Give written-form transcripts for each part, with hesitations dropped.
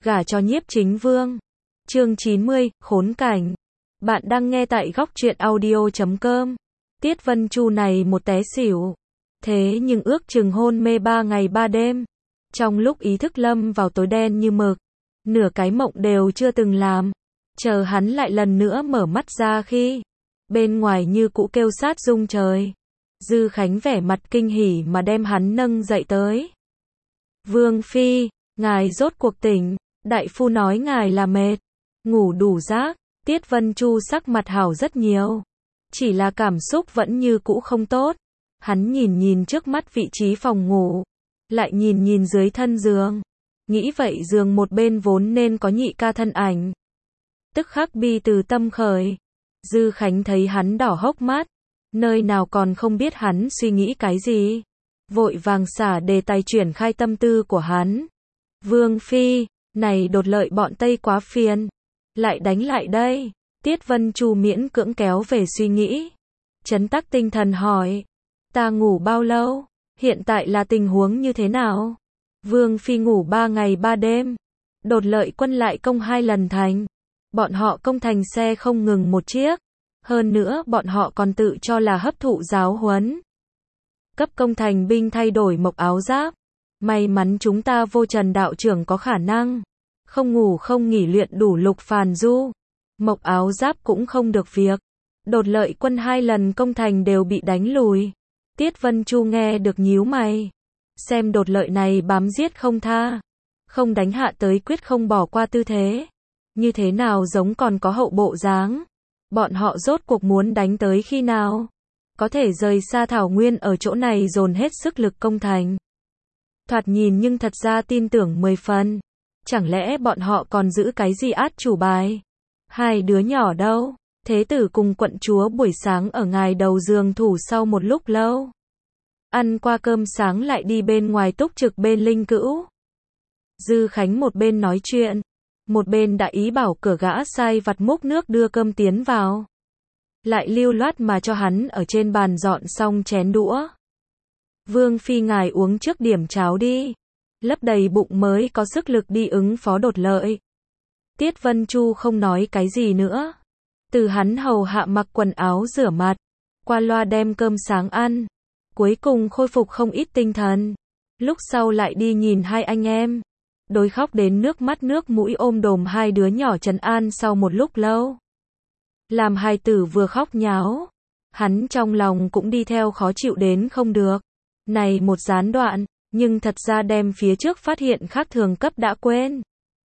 gả cho Nhiếp Chính Vương. Chương 90, khốn cảnh. Bạn đang nghe tại góc truyện audio.com. Tiết Vân Chu này một té xỉu. Thế nhưng ước chừng hôn mê 3 ngày 3 đêm. Trong lúc ý thức lâm vào tối đen như mực. Nửa cái mộng đều chưa từng làm. Chờ hắn lại lần nữa mở mắt ra khi bên ngoài như cũ kêu sát rung trời. Dư Khánh vẻ mặt kinh hỉ mà đem hắn nâng dậy tới. Vương Phi, ngài rốt cuộc tỉnh. Đại phu nói ngài là mệt, ngủ đủ giấc. Tiết Vân Chu sắc mặt hảo rất nhiều. Chỉ là cảm xúc vẫn như cũ không tốt. Hắn nhìn nhìn trước mắt vị trí phòng ngủ. Lại nhìn nhìn dưới thân giường. Nghĩ vậy giường một bên vốn nên có nhị ca thân ảnh. Tức khắc bi từ tâm khởi. Dư Khánh thấy hắn đỏ hốc mắt. Nơi nào còn không biết hắn suy nghĩ cái gì. Vội vàng xả đề tài chuyển khai tâm tư của hắn. Vương Phi, này đột lợi bọn Tây quá phiền. Lại đánh lại đây. Tiết Vân Chu miễn cưỡng kéo về suy nghĩ. Trấn tắc tinh thần hỏi. Ta ngủ bao lâu? Hiện tại là tình huống như thế nào? Vương Phi ngủ 3 ngày 3 đêm. Đột lợi quân lại công 2 lần thành. Bọn họ công thành xe không ngừng một chiếc. Hơn nữa bọn họ còn tự cho là hấp thụ giáo huấn. Cấp công thành binh thay đổi mộc áo giáp. May mắn chúng ta vô Trần đạo trưởng có khả năng. Không ngủ không nghỉ luyện đủ lục phàn du. Mộc áo giáp cũng không được việc. Đột lợi quân 2 lần công thành đều bị đánh lùi. Tiết Vân Chu nghe được nhíu mày. Xem đột lợi này bám giết không tha. Không đánh hạ tới quyết không bỏ qua tư thế. Như thế nào giống còn có hậu bộ dáng. Bọn họ rốt cuộc muốn đánh tới khi nào? Có thể rời xa thảo nguyên ở chỗ này dồn hết sức lực công thành. Thoạt nhìn nhưng thật ra tin tưởng 10 phần. Chẳng lẽ bọn họ còn giữ cái gì át chủ bài? 2 đứa nhỏ đâu? Thế tử cùng quận chúa buổi sáng ở ngài đầu giường thủ sau một lúc lâu. Ăn qua cơm sáng lại đi bên ngoài túc trực bên linh cữu. Dư Khánh một bên nói chuyện. Một bên đã ý bảo cửa gã sai vặt múc nước đưa cơm tiến vào. Lại lưu loát mà cho hắn ở trên bàn dọn xong chén đũa. Vương Phi ngài uống trước điểm cháo đi. Lấp đầy bụng mới có sức lực đi ứng phó đột lợi. Tiết Vân Chu không nói cái gì nữa. Từ hắn hầu hạ mặc quần áo rửa mặt. Qua loa đem cơm sáng ăn. Cuối cùng khôi phục không ít tinh thần. Lúc sau lại đi nhìn 2 anh em. Đối khóc đến nước mắt nước mũi ôm đồm 2 đứa nhỏ trấn an sau một lúc lâu. Làm hài tử vừa khóc nháo. Hắn trong lòng cũng đi theo khó chịu đến không được. Này một gián đoạn, nhưng thật ra đem phía trước phát hiện khác thường cấp đã quên.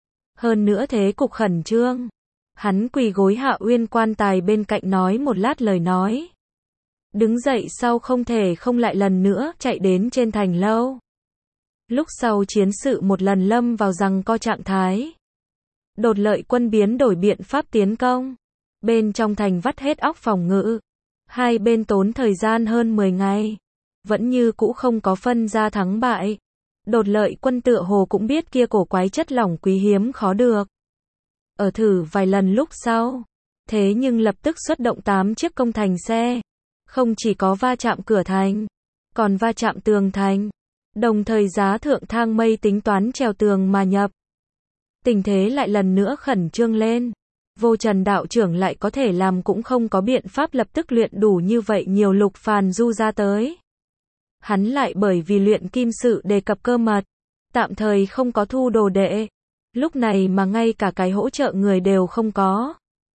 Hơn nữa thế cục khẩn trương. Hắn quỳ gối Hạ Uyên quan tài bên cạnh nói một lát lời nói. Đứng dậy sau không thể không lại lần nữa chạy đến trên thành lâu. Lúc sau chiến sự một lần lâm vào giằng co trạng thái. Đột lợi quân biến đổi biện pháp tiến công. Bên trong thành vắt hết óc phòng ngự. 2 bên tốn thời gian hơn 10 ngày. Vẫn như cũ không có phân ra thắng bại. Đột lợi quân tựa hồ cũng biết kia cổ quái chất lỏng quý hiếm khó được. Ở thử vài lần lúc sau. Thế nhưng lập tức xuất động 8 chiếc công thành xe. Không chỉ có va chạm cửa thành. Còn va chạm tường thành. Đồng thời giá thượng thang mây tính toán trèo tường mà nhập. Tình thế lại lần nữa khẩn trương lên. Vô Trần đạo trưởng lại có thể làm cũng không có biện pháp lập tức luyện đủ như vậy nhiều lục phàn du ra tới. Hắn lại bởi vì luyện kim sự đề cập cơ mật. Tạm thời không có thu đồ đệ. Lúc này mà ngay cả cái hỗ trợ người đều không có.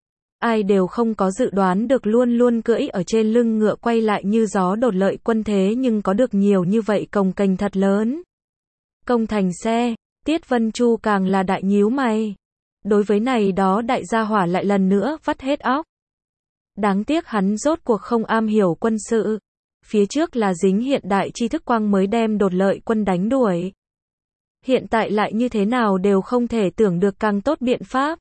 Ai đều không có dự đoán được luôn luôn cưỡi ở trên lưng ngựa quay lại như gió đột lợi quân thế nhưng có được nhiều như vậy cồng kềnh thật lớn. Công thành xe, Tiết Vân Chu càng là đại nhíu mày. Đối với này đó đại gia hỏa lại lần nữa vắt hết óc. Đáng tiếc hắn rốt cuộc không am hiểu quân sự. Phía trước là dính hiện đại tri thức quang mới đem đột lợi quân đánh đuổi. Hiện tại lại như thế nào đều không thể tưởng được càng tốt biện pháp.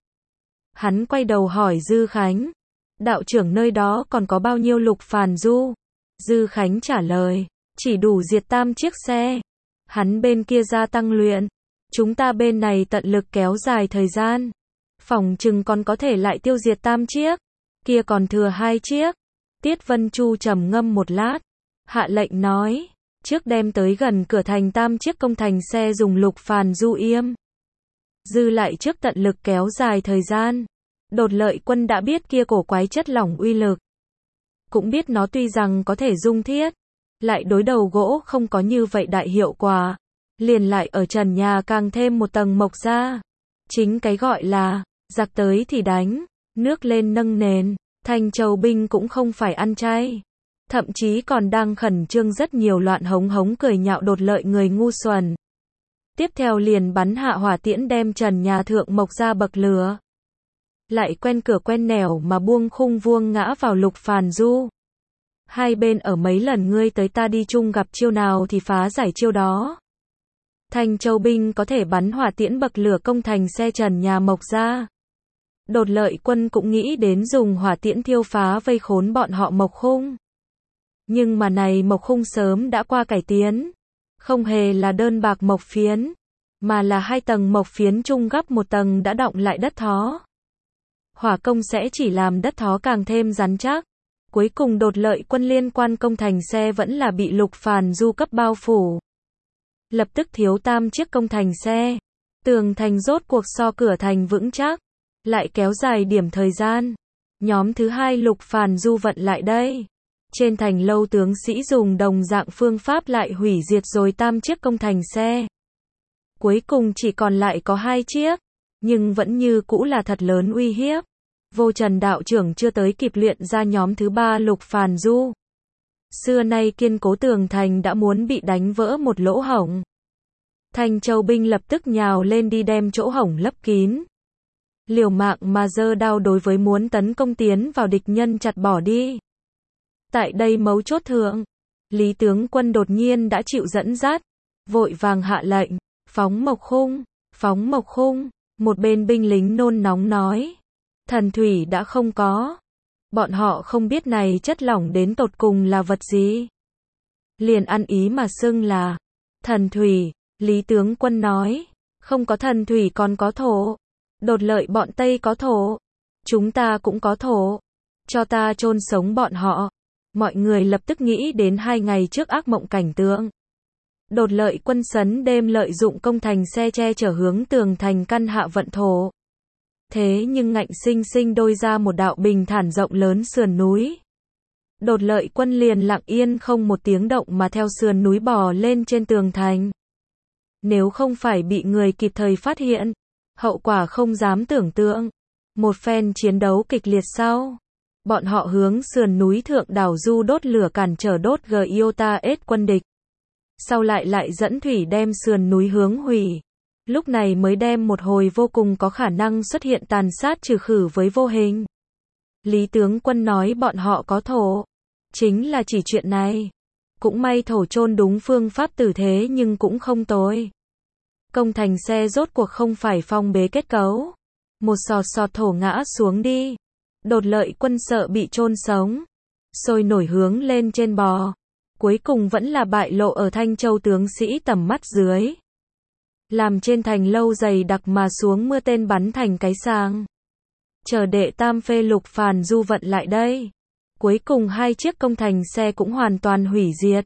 Hắn quay đầu hỏi Dư Khánh. Đạo trưởng nơi đó còn có bao nhiêu lục phàn du? Dư Khánh trả lời. Chỉ đủ diệt 8 chiếc xe. Hắn bên kia gia tăng luyện. Chúng ta bên này tận lực kéo dài thời gian. Phòng chừng còn có thể lại tiêu diệt 8 chiếc. Kia còn thừa 2 chiếc. Tiết Vân Chu trầm ngâm một lát. Hạ lệnh nói. Trước đem tới gần cửa thành 8 chiếc công thành xe dùng lục phàn du yêm. dư lại trước tận lực kéo dài thời gian. Đột Lợi Quân đã biết kia cổ quái chất lỏng uy lực. Cũng biết nó tuy rằng có thể dung thiết, lại đối đầu gỗ không có như vậy đại hiệu quả. Liền lại ở trần nhà càng thêm một tầng mộc ra. Chính cái gọi là, giặc tới thì đánh, nước lên nâng nền, Thanh Châu binh cũng không phải ăn chay. Thậm chí còn đang khẩn trương rất nhiều loạn hống hống cười nhạo Đột Lợi người ngu xuẩn. Tiếp theo liền bắn hạ hỏa tiễn đem trần nhà thượng mộc ra bậc lửa. Lại quen cửa quen nẻo mà buông khung vuông ngã vào Lục Phàn Du. Hai bên ở mấy lần ngươi tới ta đi chung gặp chiêu nào thì phá giải chiêu đó. Thanh Châu binh có thể bắn hỏa tiễn bậc lửa công thành xe trần nhà mộc ra. Đột Lợi Quân cũng nghĩ đến dùng hỏa tiễn thiêu phá vây khốn bọn họ mộc khung. Nhưng mà này mộc khung sớm đã qua cải tiến. Không hề là đơn bạc mộc phiến, mà là hai tầng mộc phiến chung gấp một tầng đã đọng lại đất thó. Hỏa công sẽ chỉ làm đất thó càng thêm rắn chắc. Cuối cùng Đột Lợi Quân liên quan công thành xe vẫn là bị Lục Phàn Du cấp bao phủ. Lập tức thiếu 3 chiếc công thành xe. Tường thành rốt cuộc so cửa thành vững chắc. Lại kéo dài điểm thời gian. Nhóm thứ 2 Lục Phàn Du vận lại đây. Trên thành lâu tướng sĩ dùng đồng dạng phương pháp lại hủy diệt rồi 3 chiếc công thành xe. Cuối cùng chỉ còn lại có 2 chiếc. Nhưng vẫn như cũ là thật lớn uy hiếp. Vô Trần đạo trưởng chưa tới kịp luyện ra nhóm thứ 3 Lục Phàn Du. Xưa nay kiên cố tường thành đã muốn bị đánh vỡ một lỗ hổng. Thanh Châu binh lập tức nhào lên đi đem chỗ hổng lấp kín. Liều mạng mà giơ đao đối với muốn tấn công tiến vào địch nhân chặt bỏ đi. Tại đây mấu chốt thượng, Lý tướng quân đột nhiên đã chịu dẫn dắt, vội vàng hạ lệnh, phóng mộc khung, phóng mộc khung. Một bên binh lính nôn nóng nói, thần thủy đã không có. Bọn họ không biết này chất lỏng đến tột cùng là vật gì. Liền ăn ý mà xưng là thần thủy. Lý tướng quân nói, không có thần thủy còn có thổ. Đột Lợi bọn Tây có thổ. Chúng ta cũng có thổ. Cho ta chôn sống bọn họ. Mọi người lập tức nghĩ đến 2 ngày trước ác mộng cảnh tượng. Đột Lợi Quân sấn đêm lợi dụng công thành xe che chở hướng tường thành căn hạ vận thổ. Thế nhưng ngạnh sinh sinh đôi ra một đạo bình thản rộng lớn sườn núi. Đột Lợi Quân liền lặng yên không một tiếng động mà theo sườn núi bò lên trên tường thành. Nếu không phải bị người kịp thời phát hiện, hậu quả không dám tưởng tượng. Một phen chiến đấu kịch liệt sau, bọn họ hướng sườn núi thượng đảo du đốt lửa cản trở đốt Giota S quân địch. Sau lại dẫn thủy đem sườn núi hướng hủy. Lúc này mới đem một hồi vô cùng có khả năng xuất hiện tàn sát trừ khử với vô hình. Lý tướng quân nói bọn họ có thổ. Chính là chỉ chuyện này. Cũng may thổ chôn đúng phương pháp tử thế nhưng cũng không tồi. Công thành xe rốt cuộc không phải phong bế kết cấu. Một sọt thổ ngã xuống đi. Đột Lợi Quân sợ bị chôn sống. Sôi nổi hướng lên trên bò. Cuối cùng vẫn là bại lộ ở Thanh Châu tướng sĩ tầm mắt dưới. Làm trên thành lâu dày đặc mà xuống mưa tên bắn thành cái sàng. Chờ đệ tam phê Lục Phàn Du vận lại đây. Cuối cùng 2 chiếc công thành xe cũng hoàn toàn hủy diệt.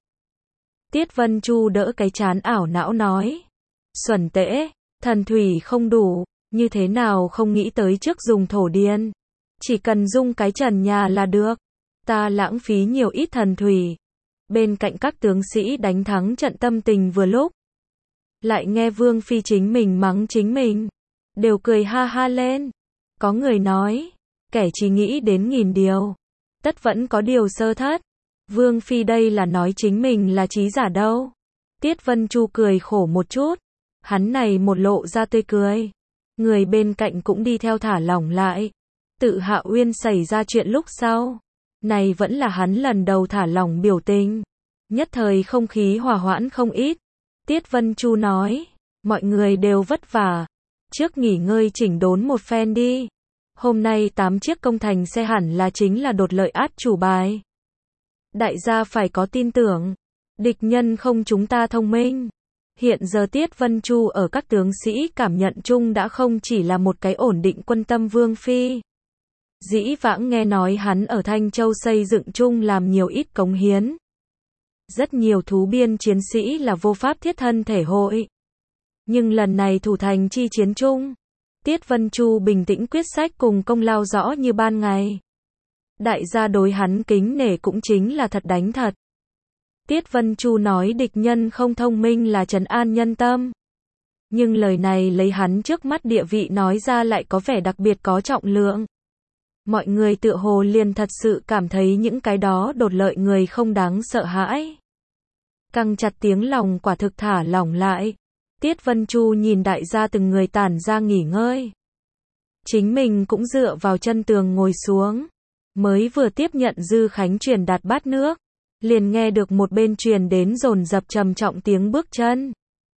Tiết Vân Chu đỡ cái chán ảo não nói. Xuẩn tễ, thần thủy không đủ, như thế nào không nghĩ tới trước dùng thổ điên. Chỉ cần dung cái trần nhà là được. Ta lãng phí nhiều ít thần thủy. Bên cạnh các tướng sĩ đánh thắng trận tâm tình vừa lúc. Lại nghe Vương Phi chính mình mắng chính mình. Đều cười ha ha lên. Có người nói, kẻ chỉ nghĩ đến 1000 điều. Tất vẫn có điều sơ thất. Vương Phi đây là nói chính mình là trí giả đâu. Tiết Vân Chu cười khổ một chút. Hắn này một lộ ra tươi cười. Người bên cạnh cũng đi theo thả lỏng lại. Tự Hạ Uyên xảy ra chuyện lúc sau. Này vẫn là hắn lần đầu thả lỏng biểu tình. Nhất thời không khí hòa hoãn không ít. Tiết Vân Chu nói, mọi người đều vất vả. Trước nghỉ ngơi chỉnh đốn một phen đi. Hôm nay 8 chiếc công thành xe hẳn là chính là Đột Lợi át chủ bài. Đại gia phải có tin tưởng. Địch nhân không chúng ta thông minh. Hiện giờ Tiết Vân Chu ở các tướng sĩ cảm nhận chung đã không chỉ là một cái ổn định quân tâm Vương Phi. Dĩ vãng nghe nói hắn ở Thanh Châu xây dựng chung làm nhiều ít cống hiến. Rất nhiều thú biên chiến sĩ là vô pháp thiết thân thể hội. Nhưng lần này thủ thành chi chiến chung, Tiết Vân Chu bình tĩnh quyết sách cùng công lao rõ như ban ngày. Đại gia đối hắn kính nể cũng chính là thật đánh thật. Tiết Vân Chu nói địch nhân không thông minh là trấn an nhân tâm. Nhưng lời này lấy hắn trước mắt địa vị nói ra lại có vẻ đặc biệt có trọng lượng. Mọi người tựa hồ liền thật sự cảm thấy những cái đó đột lợi người không đáng sợ hãi. Căng chặt tiếng lòng quả thực thả lỏng lại. Tiết Vân Chu nhìn đại gia từng người tản ra nghỉ ngơi. Chính mình cũng dựa vào chân tường ngồi xuống. Mới vừa tiếp nhận Dư Khánh truyền đạt bát nước. Liền nghe được một bên truyền đến dồn dập trầm trọng tiếng bước chân.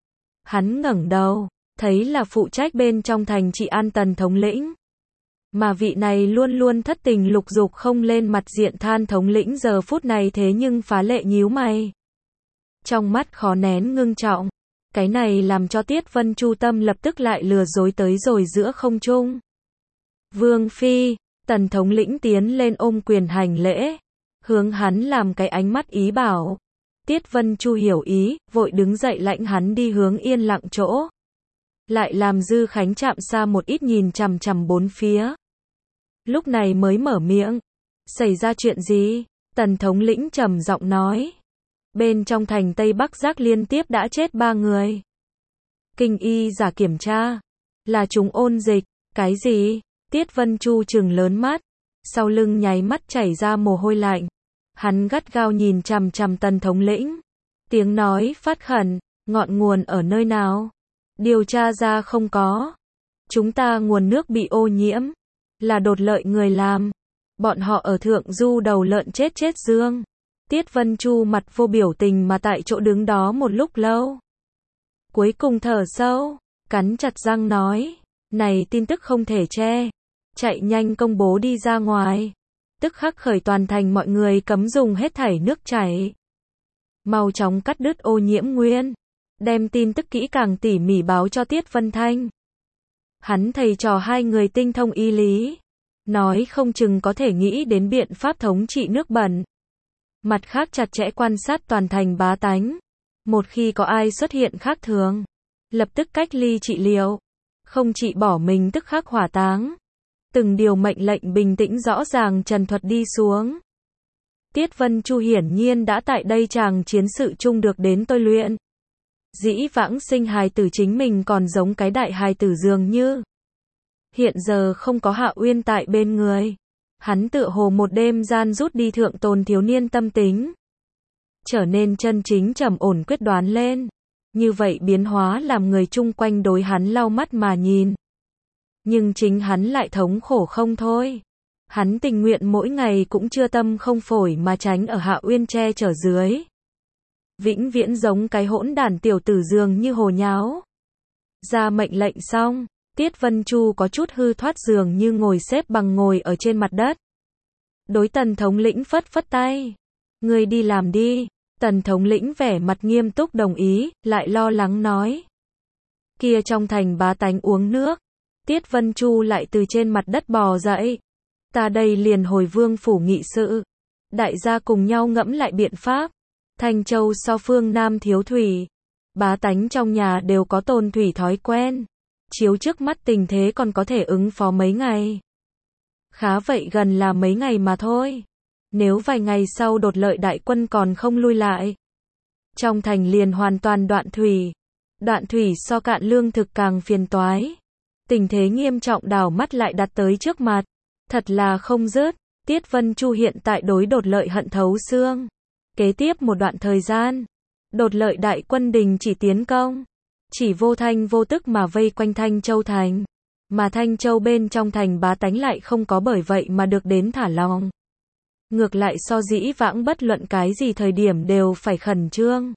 Hắn ngẩng đầu, thấy là phụ trách bên trong thành trị an Tần thống lĩnh. Mà vị này luôn luôn thất tình lục dục không lên mặt diện than thống lĩnh giờ phút này thế nhưng phá lệ nhíu mày. Trong mắt khó nén ngưng trọng. Cái này làm cho Tiết Vân Chu tâm lập tức lại lừa dối tới rồi giữa không trung. Vương Phi, Tần thống lĩnh tiến lên ôm quyền hành lễ. Hướng hắn làm cái ánh mắt ý bảo. Tiết Vân Chu hiểu ý, vội đứng dậy lãnh hắn đi hướng yên lặng chỗ. Lại làm Dư Khánh chạm xa một ít nhìn chằm chằm bốn phía. Lúc này mới mở miệng. Xảy ra chuyện gì? Tần thống lĩnh trầm giọng nói. Bên trong thành Tây Bắc Giác liên tiếp đã chết 3 người. Kinh y giả kiểm tra. Là chúng ôn dịch. Cái gì? Tiết Vân Chu trừng lớn mắt. Sau lưng nháy mắt chảy ra mồ hôi lạnh. Hắn gắt gao nhìn chằm chằm Tần thống lĩnh. Tiếng nói phát khẩn. Ngọn nguồn ở nơi nào? Điều tra ra không có. Chúng ta nguồn nước bị ô nhiễm. Là đột lợi người làm. Bọn họ ở thượng du đầu lợn chết dương. Tiết Vân Chu mặt vô biểu tình mà tại chỗ đứng đó một lúc lâu. Cuối cùng thở sâu, cắn chặt răng nói. Này tin tức không thể che. Chạy nhanh công bố đi ra ngoài. Tức khắc khởi toàn thành mọi người cấm dùng hết thảy nước chảy. Mau chóng cắt đứt ô nhiễm nguyên. Đem tin tức kỹ càng tỉ mỉ báo cho Tiết Vân Thanh. Hắn thầy trò hai người tinh thông y lý. Nói không chừng có thể nghĩ đến biện pháp thống trị nước bẩn. Mặt khác chặt chẽ quan sát toàn thành bá tánh. Một khi có ai xuất hiện khác thường, lập tức cách ly trị liệu. Không trị bỏ mình tức khắc hỏa táng. Từng điều mệnh lệnh bình tĩnh rõ ràng trần thuật đi xuống. Tiết Vân Chu hiển nhiên đã tại đây chàng chiến sự chung được đến tôi luyện. Dĩ vãng sinh hài tử chính mình còn giống cái đại hài tử dường như. Hiện giờ không có Hạ Uyên tại bên người. Hắn tựa hồ một đêm gian rút đi thượng tồn thiếu niên tâm tính. Trở nên chân chính trầm ổn quyết đoán lên. Như vậy biến hóa làm người chung quanh đối hắn lau mắt mà nhìn. Nhưng chính hắn lại thống khổ không thôi. Hắn tình nguyện mỗi ngày cũng chưa tâm không phổi mà tránh ở Hạ Uyên che chở dưới. Vĩnh viễn giống cái hỗn đản tiểu tử dường như hồ nháo. Ra mệnh lệnh xong, Tiết Vân Chu có chút hư thoát dường như ngồi xếp bằng ngồi ở trên mặt đất. Đối Tần thống lĩnh phất phất tay. Ngươi đi làm đi. Tần thống lĩnh vẻ mặt nghiêm túc đồng ý, lại lo lắng nói. Kia trong thành bá tánh uống nước. Tiết Vân Chu lại từ trên mặt đất bò dậy. Ta đây liền hồi vương phủ nghị sự. Đại gia cùng nhau ngẫm lại biện pháp. Thanh Châu so phương Nam thiếu thủy. Bá tánh trong nhà đều có tồn thủy thói quen. Chiếu trước mắt tình thế còn có thể ứng phó mấy ngày. Khá vậy gần là mấy ngày mà thôi. Nếu vài ngày sau đột lợi đại quân còn không lui lại. Trong thành liền hoàn toàn đoạn thủy. Đoạn thủy so cạn lương thực càng phiền toái. Tình thế nghiêm trọng đảo mắt lại đặt tới trước mặt. Thật là không dứt. Tiết Vân Chu hiện tại đối đột lợi hận thấu xương. Kế tiếp một đoạn thời gian. Đột lợi đại quân đình chỉ tiến công. Chỉ vô thanh vô tức mà vây quanh Thanh Châu thành. Mà Thanh Châu bên trong thành bá tánh lại không có bởi vậy mà được đến thả lòng. Ngược lại so dĩ vãng bất luận cái gì thời điểm đều phải khẩn trương.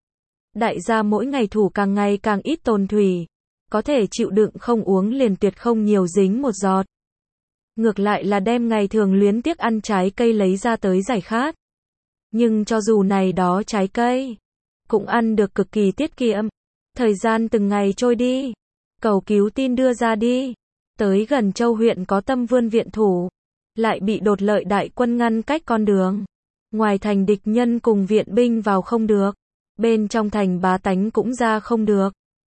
Đại gia mỗi ngày thủ càng ngày càng ít tồn thủy. Có thể chịu đựng không uống liền tuyệt không nhiều dính một giọt. Ngược lại là đem ngày thường luyến tiếc ăn trái cây lấy ra tới giải khát. Nhưng cho dù này đó trái cây, cũng ăn được cực kỳ tiết kiệm. Thời gian từng ngày trôi đi. Cầu cứu tin đưa ra đi. Tới gần Châu huyện có Tâm Vươn viện thủ. Lại bị đột lợi đại quân ngăn cách con đường. Ngoài thành địch nhân cùng viện binh vào không được. Bên trong thành bá tánh cũng ra không được.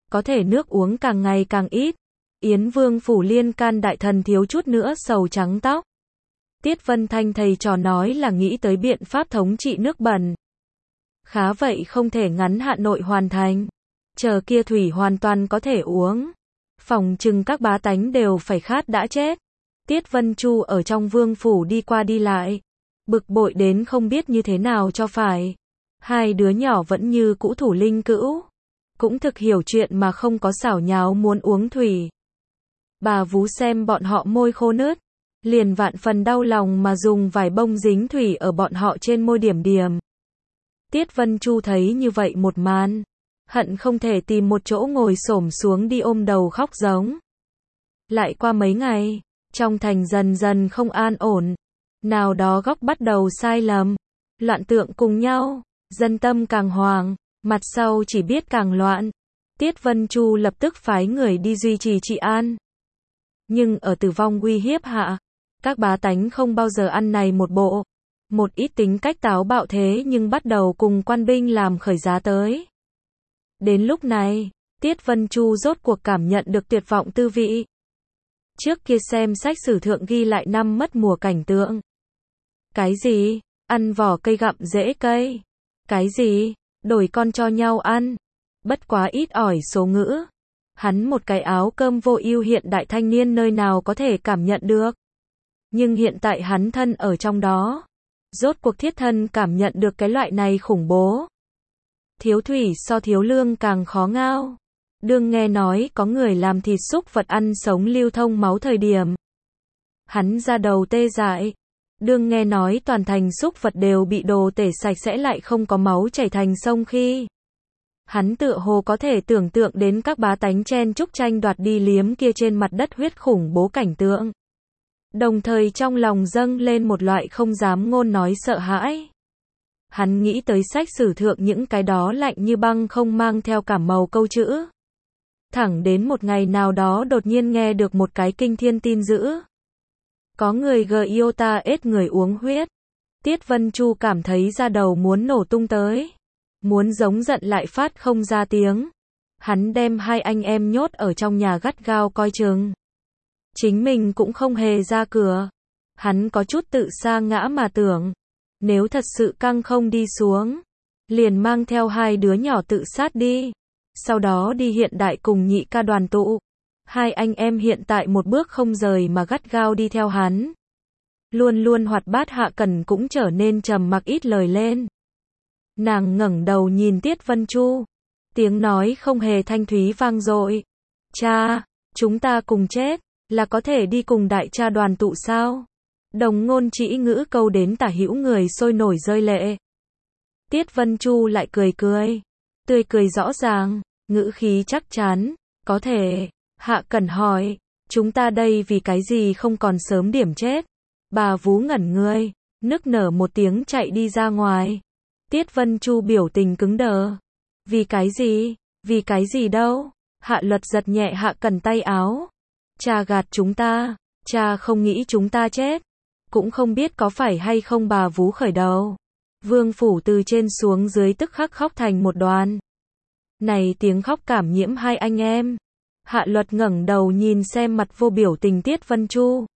có thể nước uống càng ngày càng ít. Yến Vương phủ liên can đại thần thiếu chút nữa sầu trắng tóc. Tiết Vân Thanh thầy trò nói là nghĩ tới biện pháp thống trị nước bẩn. Khá vậy không thể ngắn hạn nội hoàn thành. Chờ kia thủy hoàn toàn có thể uống. Phòng chừng các bá tánh đều phải khát đã chết. Tiết Vân Chu ở trong vương phủ đi qua đi lại. Bực bội đến không biết như thế nào cho phải. Hai đứa nhỏ vẫn như cũ thủ linh cữu. Cũng thực hiểu chuyện mà không có xảo nháo muốn uống thủy. Bà vú xem bọn họ môi khô nứt. Liền vạn phần đau lòng mà dùng vài bông dính thủy ở bọn họ trên môi điểm điểm. Tiết Vân Chu thấy như vậy một màn. Hận không thể tìm một chỗ ngồi xổm xuống đi ôm đầu khóc giống. Lại qua mấy ngày, trong thành dần dần không an ổn. Nào đó góc bắt đầu sai lầm. Loạn tượng cùng nhau. Dân tâm càng hoàng. Mặt sau chỉ biết càng loạn. Tiết Vân Chu lập tức phái người đi duy trì trị an. Nhưng ở tử vong uy hiếp hạ, các bá tánh không bao giờ ăn này một bộ. Một ít tính cách táo bạo thế nhưng bắt đầu cùng quan binh làm khởi giá tới. Đến lúc này, Tiết Vân Chu rốt cuộc cảm nhận được tuyệt vọng tư vị. Trước kia xem sách sử thượng ghi lại năm mất mùa cảnh tượng. Cái gì? Ăn vỏ cây gặm rễ cây. Cái gì? Đổi con cho nhau ăn. Bất quá ít ỏi số ngữ. Hắn một cái áo cơm vô ưu hiện đại thanh niên nơi nào có thể cảm nhận được. Nhưng hiện tại hắn thân ở trong đó. Rốt cuộc thiết thân cảm nhận được cái loại này khủng bố. Thiếu thủy so thiếu lương càng khó ngao. Đương nghe nói có người làm thịt súc vật ăn sống lưu thông máu thời điểm. Hắn ra đầu tê dại. Đương nghe nói toàn thành súc vật đều bị đồ tể sạch sẽ lại không có máu chảy thành sông khi. Hắn tựa hồ có thể tưởng tượng đến các bá tánh chen chúc tranh đoạt đi liếm kia trên mặt đất huyết khủng bố cảnh tượng. Đồng thời trong lòng dâng lên một loại không dám ngôn nói sợ hãi. Hắn nghĩ tới sách sử thượng những cái đó lạnh như băng không mang theo cảm màu câu chữ. Thẳng đến một ngày nào đó đột nhiên nghe được một cái kinh thiên tin dữ. Có người iota ết người uống huyết. Tiết Vân Chu cảm thấy da đầu muốn nổ tung tới. Muốn giống giận lại phát không ra tiếng. Hắn đem hai anh em nhốt ở trong nhà gắt gao coi chừng. Chính mình cũng không hề ra cửa. Hắn có chút tự sa ngã mà tưởng. Nếu thật sự căng không đi xuống. Liền mang theo hai đứa nhỏ tự sát đi. Sau đó đi hiện đại cùng nhị ca đoàn tụ. Hai anh em hiện tại một bước không rời mà gắt gao đi theo hắn. Luôn luôn hoạt bát Hạ Cẩn cũng trở nên trầm mặc ít lời lên. Nàng ngẩng đầu nhìn Tiết Vân Chu. Tiếng nói không hề thanh thúy vang dội. Cha, chúng ta cùng chết, là có thể đi cùng đại cha đoàn tụ sao? Đồng ngôn chỉ ngữ câu đến tả hữu người sôi nổi rơi lệ. Tiết Vân Chu lại cười cười. Tươi cười rõ ràng, ngữ khí chắc chắn. Có thể. Hạ Cẩn hỏi. Chúng ta đây vì cái gì không còn sớm điểm chết? Bà vú ngẩn người. Nức nở một tiếng chạy đi ra ngoài. Tiết Vân Chu biểu tình cứng đờ. Vì cái gì? Vì cái gì đâu? Hạ Luật giật nhẹ Hạ Cẩn tay áo. Cha gạt chúng ta. Cha không nghĩ chúng ta chết. Cũng không biết có phải hay không bà vú khởi đầu. Vương phủ từ trên xuống dưới tức khắc khóc thành một đoàn. Này tiếng khóc cảm nhiễm hai anh em. Hạ Luật ngẩng đầu nhìn xem mặt vô biểu tình Tiết Vân Chu.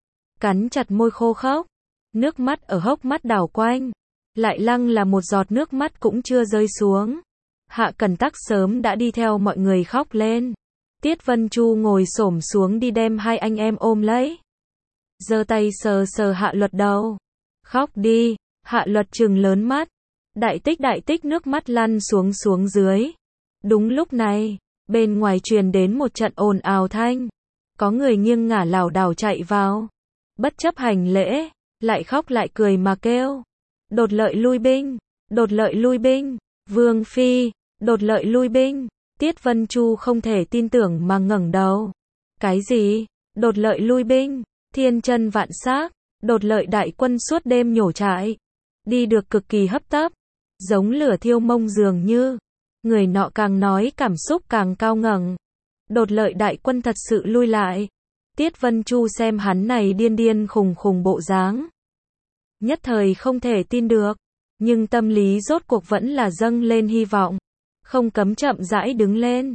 Cắn chặt môi khô khóc. Nước mắt ở hốc mắt đảo quanh. Lại lăng là một giọt nước mắt cũng chưa rơi xuống. Hạ Cẩn tắc sớm đã đi theo mọi người khóc lên. Tiết Vân Chu ngồi xổm xuống đi đem hai anh em ôm lấy. Giơ tay sờ sờ Hạ Luật đầu. Khóc đi. Hạ Luật trừng lớn mắt. Đại tích nước mắt lăn xuống dưới. Đúng lúc này, bên ngoài truyền đến một trận ồn ào thanh. Có người nghiêng ngả lảo đảo chạy vào. Bất chấp hành lễ, lại khóc lại cười mà kêu. Đột lợi lui binh, đột lợi lui binh, Vương Phi, đột lợi lui binh. Tiết Vân Chu không thể tin tưởng mà ngẩng đầu. Cái gì? Đột lợi lui binh, thiên chân vạn xác, đột lợi đại quân suốt đêm nhổ trại. Đi được cực kỳ hấp tấp, giống lửa thiêu mông dường như. Người nọ càng nói cảm xúc càng cao ngẩng. Đột lợi đại quân thật sự lui lại. Tiết Vân Chu xem hắn này điên khùng bộ dáng. Nhất thời không thể tin được. Nhưng tâm lý rốt cuộc vẫn là dâng lên hy vọng. Không cấm chậm rãi đứng lên.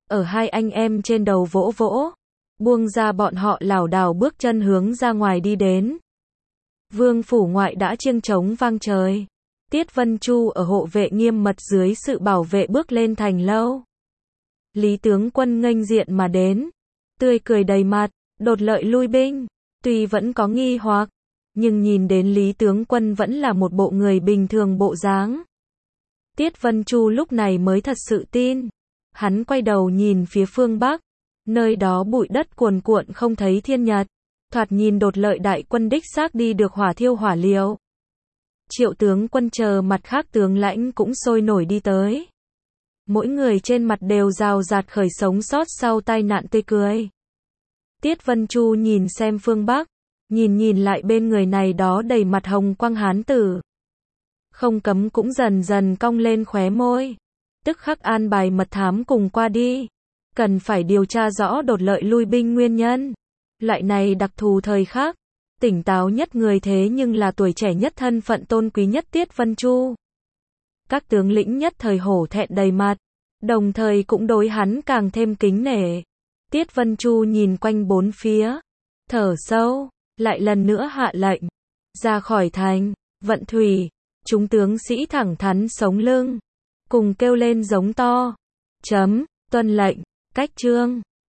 ở hai anh em trên đầu vỗ vỗ, buông ra bọn họ lảo đảo bước chân hướng ra ngoài đi đến. Vương phủ ngoại đã chiêng trống vang trời. Tiết Vân Chu ở hộ vệ nghiêm mật dưới sự bảo vệ bước lên thành lâu. Lý tướng quân nghênh diện mà đến, tươi cười đầy mặt, đột lợi lui binh, tuy vẫn có nghi hoặc, nhưng nhìn đến Lý tướng quân vẫn là một bộ người bình thường bộ dáng. Tiết Vân Chu lúc này mới thật sự tin. Hắn quay đầu nhìn phía phương Bắc, nơi đó bụi đất cuồn cuộn không thấy thiên nhật, thoạt nhìn đột lợi đại quân đích xác đi được hỏa thiêu hỏa liều. Triệu tướng quân chờ mặt khác tướng lãnh cũng sôi nổi đi tới. Mỗi người trên mặt đều rào rạt khởi sống sót sau tai nạn tươi cười. Tiết Vân Chu nhìn xem phương Bắc, nhìn lại bên người này đó đầy mặt hồng quang hán tử. Không cấm cũng dần dần cong lên khóe môi. Tức khắc an bài mật thám cùng qua đi. Cần phải điều tra rõ đột lợi lui binh nguyên nhân. Loại này đặc thù thời khắc, tỉnh táo nhất người thế nhưng là tuổi trẻ nhất thân phận tôn quý nhất Tiết Vân Chu. Các tướng lĩnh nhất thời hổ thẹn đầy mặt, đồng thời cũng đối hắn càng thêm kính nể. Tiết Vân Chu nhìn quanh bốn phía, thở sâu, lại lần nữa hạ lệnh, ra khỏi thành, vận thủy, chúng tướng sĩ thẳng thắn sống lưng, cùng kêu lên giống to, tuân lệnh, cách trương.